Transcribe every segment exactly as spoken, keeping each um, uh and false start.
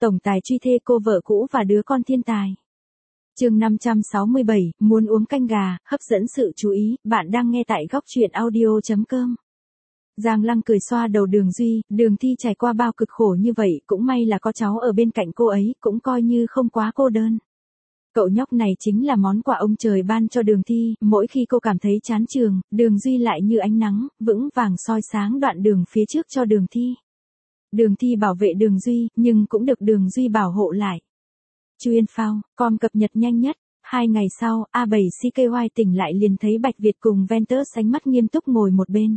Tổng tài truy thê cô vợ cũ và đứa con thiên tài. Chương năm trăm sáu mươi bảy, muốn uống canh gà, hấp dẫn sự chú ý, bạn đang nghe tại góc truyện audio chấm com. Giang Lăng cười xoa đầu Đường Duy, Đường Thi trải qua bao cực khổ như vậy, cũng may là có cháu ở bên cạnh cô ấy, cũng coi như không quá cô đơn. Cậu nhóc này chính là món quà ông trời ban cho Đường Thi, mỗi khi cô cảm thấy chán trường, Đường Duy lại như ánh nắng, vững vàng soi sáng đoạn đường phía trước cho Đường Thi. Đường Thi bảo vệ Đường Duy, nhưng cũng được Đường Duy bảo hộ lại. Chuyên phao, com cập nhật nhanh nhất. Hai ngày sau, A bảy xê ca i tỉnh lại liền thấy Bạch Việt cùng Ventus ánh mắt nghiêm túc ngồi một bên.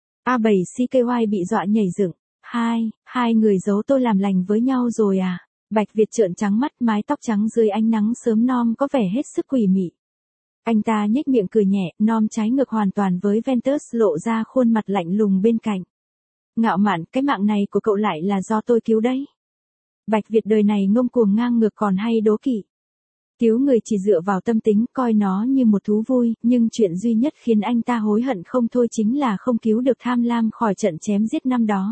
A bảy xê ca i bị dọa nhảy dựng. Hai, hai người giấu tôi làm lành với nhau rồi à? Bạch Việt trợn trắng mắt, mái tóc trắng dưới ánh nắng sớm non có vẻ hết sức quỷ mị. Anh ta nhếch miệng cười nhẹ, non trái ngược hoàn toàn với Ventus lộ ra khuôn mặt lạnh lùng bên cạnh. Ngạo mạn, cái mạng này của cậu lại là do tôi cứu đấy. Bạch Việt đời này ngông cuồng ngang ngược còn hay đố kỵ. Cứu người chỉ dựa vào tâm tính, coi nó như một thú vui, nhưng chuyện duy nhất khiến anh ta hối hận không thôi chính là không cứu được Tham Lam khỏi trận chém giết năm đó.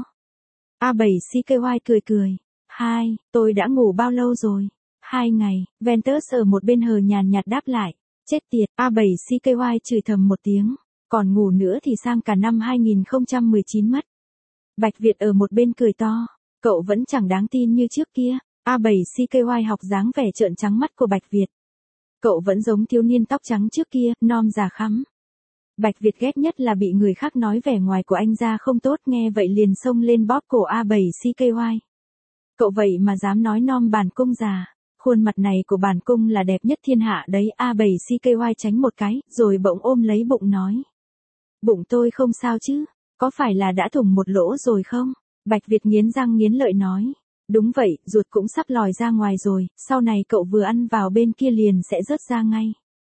A bảy xê ca i cười cười. Hai, tôi đã ngủ bao lâu rồi? Hai ngày, Ventus ở một bên hờ nhàn nhạt đáp lại. Chết tiệt, A bảy xê ca i chửi thầm một tiếng. Còn ngủ nữa thì sang cả năm hai nghìn không trăm mười chín mất. Bạch Việt ở một bên cười to. Cậu vẫn chẳng đáng tin như trước kia. A bảy xê ca i học dáng vẻ trợn trắng mắt của Bạch Việt. Cậu vẫn giống thiếu niên tóc trắng trước kia, non già khắm. Bạch Việt ghét nhất là bị người khác nói vẻ ngoài của anh ra không tốt, nghe vậy liền xông lên bóp cổ A bảy xê ca i. Cậu vậy mà dám nói nom bản cung già. Khuôn mặt này của bản cung là đẹp nhất thiên hạ đấy. A bảy xê ca i tránh một cái, rồi bỗng ôm lấy bụng nói. Bụng tôi không sao chứ, có phải là đã thủng một lỗ rồi không? Bạch Việt nghiến răng nghiến lợi nói. Đúng vậy, ruột cũng sắp lòi ra ngoài rồi, sau này cậu vừa ăn vào bên kia liền sẽ rớt ra ngay.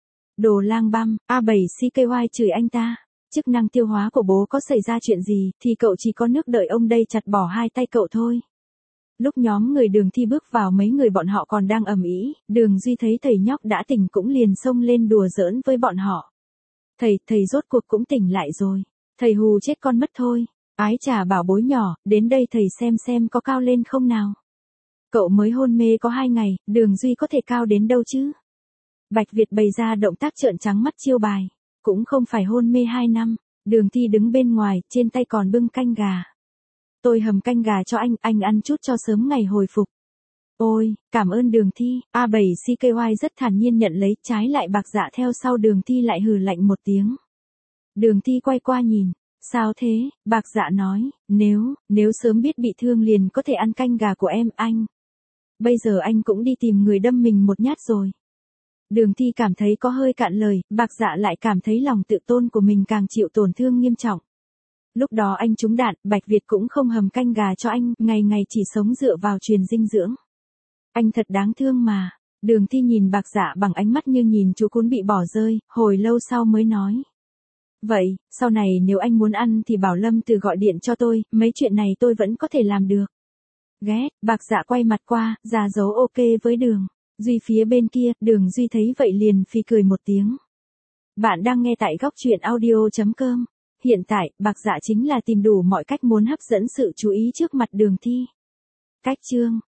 Đồ lang băm, A bảy xê ca i chửi anh ta. Chức năng tiêu hóa của bố có xảy ra chuyện gì, thì cậu chỉ có nước đợi ông đây chặt bỏ hai tay cậu thôi. Lúc nhóm người Đường Thi bước vào, mấy người bọn họ còn đang ầm ĩ, Đường Duy thấy thầy nhóc đã tỉnh cũng liền xông lên đùa giỡn với bọn họ. Thầy, thầy rốt cuộc cũng tỉnh lại rồi. Thầy hù chết con mất thôi. Ái chà bảo bối nhỏ, đến đây thầy xem xem có cao lên không nào. Cậu mới hôn mê có hai ngày, Đường Duy có thể cao đến đâu chứ? Bạch Việt bày ra động tác trợn trắng mắt chiêu bài. Cũng không phải hôn mê hai năm. Đường Thi đứng bên ngoài, trên tay còn bưng canh gà. Tôi hầm canh gà cho anh, anh ăn chút cho sớm ngày hồi phục. Ôi, cảm ơn Đường Thi. A bảy xê ca i rất thản nhiên nhận lấy, trái lại Bạc Dạ theo sau Đường Thi lại hừ lạnh một tiếng. Đường Thi quay qua nhìn. Sao thế? Bạc Dạ nói, nếu, nếu sớm biết bị thương liền có thể ăn canh gà của em, anh. Bây giờ anh cũng đi tìm người đâm mình một nhát rồi. Đường Thi cảm thấy có hơi cạn lời, Bạc Dạ lại cảm thấy lòng tự tôn của mình càng chịu tổn thương nghiêm trọng. Lúc đó anh trúng đạn, Bạch Việt cũng không hầm canh gà cho anh, ngày ngày chỉ sống dựa vào truyền dinh dưỡng. Anh thật đáng thương mà. Đường Thi nhìn Bạc Dạ bằng ánh mắt như nhìn chú cún bị bỏ rơi, hồi lâu sau mới nói. Vậy, sau này nếu anh muốn ăn thì bảo Lâm Từ gọi điện cho tôi, mấy chuyện này tôi vẫn có thể làm được. Ghét, Bạc Dạ quay mặt qua, ra dấu ok với Đường Duy phía bên kia, Đường Duy thấy vậy liền phì cười một tiếng. Bạn đang nghe tại góc truyện audio chấm com. Hiện tại, Bạc Dạ chính là tìm đủ mọi cách muốn hấp dẫn sự chú ý trước mặt Đường Thi. Cách chương